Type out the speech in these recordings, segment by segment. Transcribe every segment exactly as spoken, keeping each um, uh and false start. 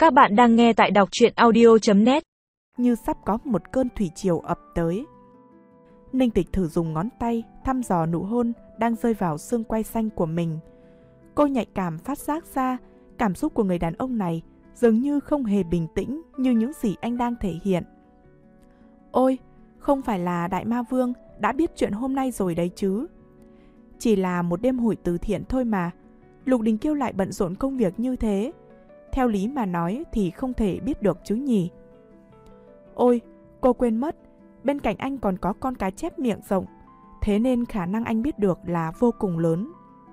Các bạn đang nghe tại đọc truyện audio chấm net. Như sắp có một cơn thủy triều ập tới. Ninh Tịch thử dùng ngón tay thăm dò nụ hôn đang rơi vào xương quai xanh của mình. Cô nhạy cảm phát giác ra cảm xúc của người đàn ông này dường như không hề bình tĩnh như những gì anh đang thể hiện. Ôi, không phải là Đại Ma Vương đã biết chuyện hôm nay rồi đấy chứ. Chỉ là một đêm hội từ thiện thôi mà. Lục Đình Kiêu lại bận rộn công việc như thế. Theo lý mà nói thì không thể biết được chứ nhỉ. Ôi, cô quên mất, bên cạnh anh còn có con cá chép miệng rộng, thế nên khả năng anh biết được là vô cùng lớn.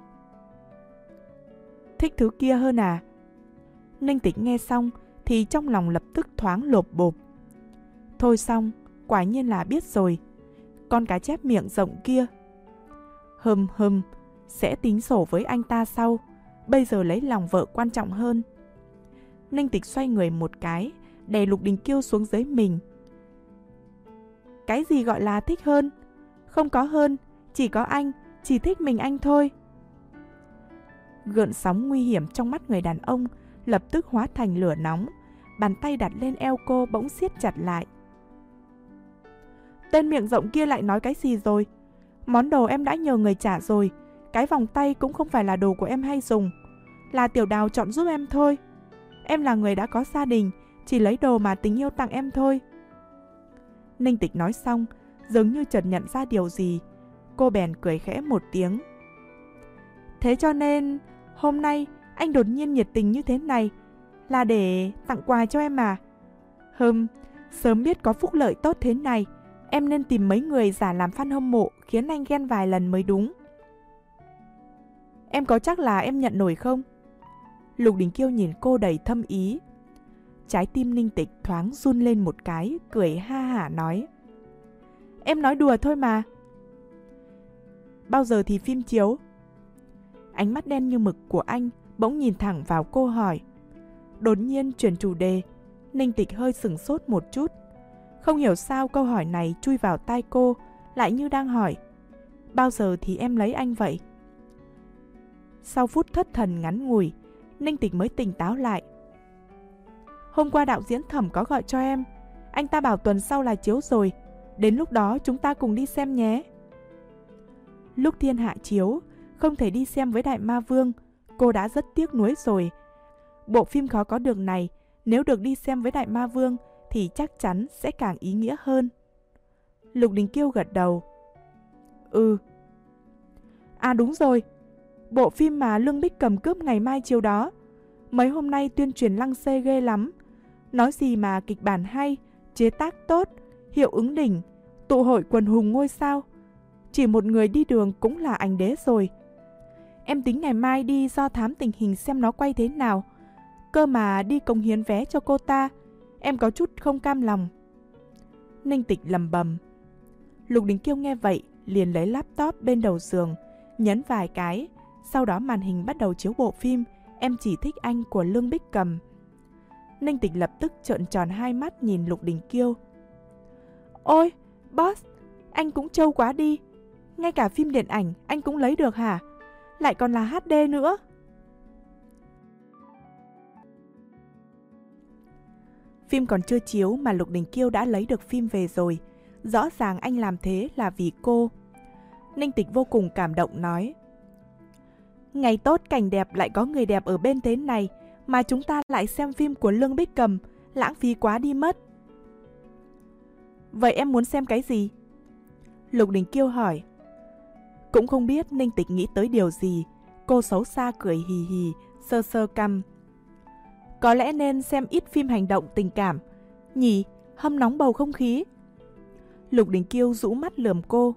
Thích thứ kia hơn à? Ninh Tịch nghe xong thì trong lòng lập tức thoáng lộp bộp. Thôi xong, quả nhiên là biết rồi. Con cá chép miệng rộng kia. Hừm hừm, sẽ tính sổ với anh ta sau. Bây giờ lấy lòng vợ quan trọng hơn. Ninh Tịch xoay người một cái, đè Lục Đình Kiêu xuống dưới mình. Cái gì gọi là thích hơn? Không có hơn, chỉ có anh, chỉ thích mình anh thôi. Gợn sóng nguy hiểm trong mắt người đàn ông lập tức hóa thành lửa nóng. Bàn tay đặt lên eo cô bỗng siết chặt lại. Tên miệng rộng kia lại nói cái gì rồi? Món đồ em đã nhờ người trả rồi. Cái vòng tay cũng không phải là đồ của em hay dùng, là Tiểu Đào chọn giúp em thôi. Em là người đã có gia đình, chỉ lấy đồ mà tình yêu tặng em thôi. Ninh Tịch nói xong, dường như chợt nhận ra điều gì. Cô bèn cười khẽ một tiếng. Thế cho nên, hôm nay anh đột nhiên nhiệt tình như thế này là để tặng quà cho em à? Hừm, sớm biết có phúc lợi tốt thế này, em nên tìm mấy người giả làm fan hâm mộ khiến anh ghen vài lần mới đúng. Em có chắc là em nhận nổi không? Lục Đình Kiêu nhìn cô đầy thâm ý. Trái tim Ninh Tịch thoáng run lên một cái, cười ha hả nói. Em nói đùa thôi mà. Bao giờ thì phim chiếu? Ánh mắt đen như mực của anh bỗng nhìn thẳng vào cô hỏi. Đột nhiên chuyển chủ đề, Ninh Tịch hơi sửng sốt một chút. Không hiểu sao câu hỏi này chui vào tai cô, lại như đang hỏi. Bao giờ thì em lấy anh vậy? Sau phút thất thần ngắn ngủi, Ninh Tịch mới tỉnh táo lại. Hôm qua đạo diễn Thẩm có gọi cho em. Anh ta bảo tuần sau là chiếu rồi. Đến lúc đó chúng ta cùng đi xem nhé. Lúc thiên hạ chiếu, không thể đi xem với Đại Ma Vương, cô đã rất tiếc nuối rồi. Bộ phim khó có được này, nếu được đi xem với Đại Ma Vương thì chắc chắn sẽ càng ý nghĩa hơn. Lục Đình Kiêu gật đầu. Ừ. À đúng rồi, bộ phim mà Lương Bích Cầm cướp ngày mai chiếu đó. Mấy hôm nay tuyên truyền lăng xê ghê lắm. Nói gì mà kịch bản hay, chế tác tốt, hiệu ứng đỉnh, tụ hội quần hùng ngôi sao. Chỉ một người đi đường cũng là ảnh đế rồi. Em tính ngày mai đi do thám tình hình xem nó quay thế nào. Cơ mà đi cống hiến vé cho cô ta, em có chút không cam lòng. Ninh Tịch lầm bầm. Lục Đình Kiêu nghe vậy liền lấy laptop bên đầu giường, nhấn vài cái. Sau đó màn hình bắt đầu chiếu bộ phim Em Chỉ Thích Anh của Lương Bích Cầm. Ninh Tịch lập tức trợn tròn hai mắt nhìn Lục Đình Kiêu. Ôi, boss, anh cũng trâu quá đi. Ngay cả phim điện ảnh anh cũng lấy được hả? Lại còn là hát đê nữa. Phim còn chưa chiếu mà Lục Đình Kiêu đã lấy được phim về rồi. Rõ ràng anh làm thế là vì cô. Ninh Tịch vô cùng cảm động nói. Ngày tốt cảnh đẹp lại có người đẹp ở bên thế này, mà chúng ta lại xem phim của Lương Bích Cầm, lãng phí quá đi mất. Vậy em muốn xem cái gì? Lục Đình Kiêu hỏi. Cũng không biết Ninh Tịch nghĩ tới điều gì. Cô xấu xa cười hì hì, sơ sơ cằm. Có lẽ nên xem ít phim hành động tình cảm nhỉ, hâm nóng bầu không khí. Lục Đình Kiêu rũ mắt lườm cô.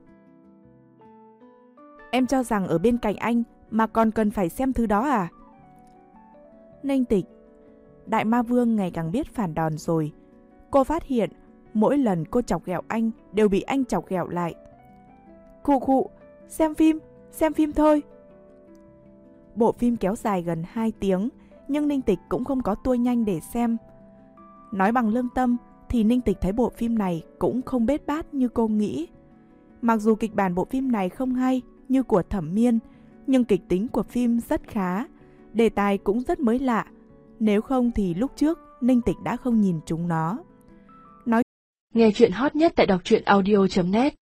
Em cho rằng ở bên cạnh anh mà còn cần phải xem thứ đó à? Ninh Tịch. Đại Ma Vương ngày càng biết phản đòn rồi. Cô phát hiện mỗi lần cô chọc ghẹo anh đều bị anh chọc ghẹo lại. Khụ khụ, xem phim, xem phim thôi. Bộ phim kéo dài gần hai tiếng, nhưng Ninh Tịch cũng không có tua nhanh để xem. Nói bằng lương tâm thì Ninh Tịch thấy bộ phim này cũng không bết bát như cô nghĩ. Mặc dù kịch bản bộ phim này không hay như của Thẩm Miên, nhưng kịch tính của phim rất khá, đề tài cũng rất mới lạ, Nếu không thì lúc trước Ninh Tịch đã không nhìn chúng nó. Nghe chuyện hot nhất tại đọc truyện audio chấm net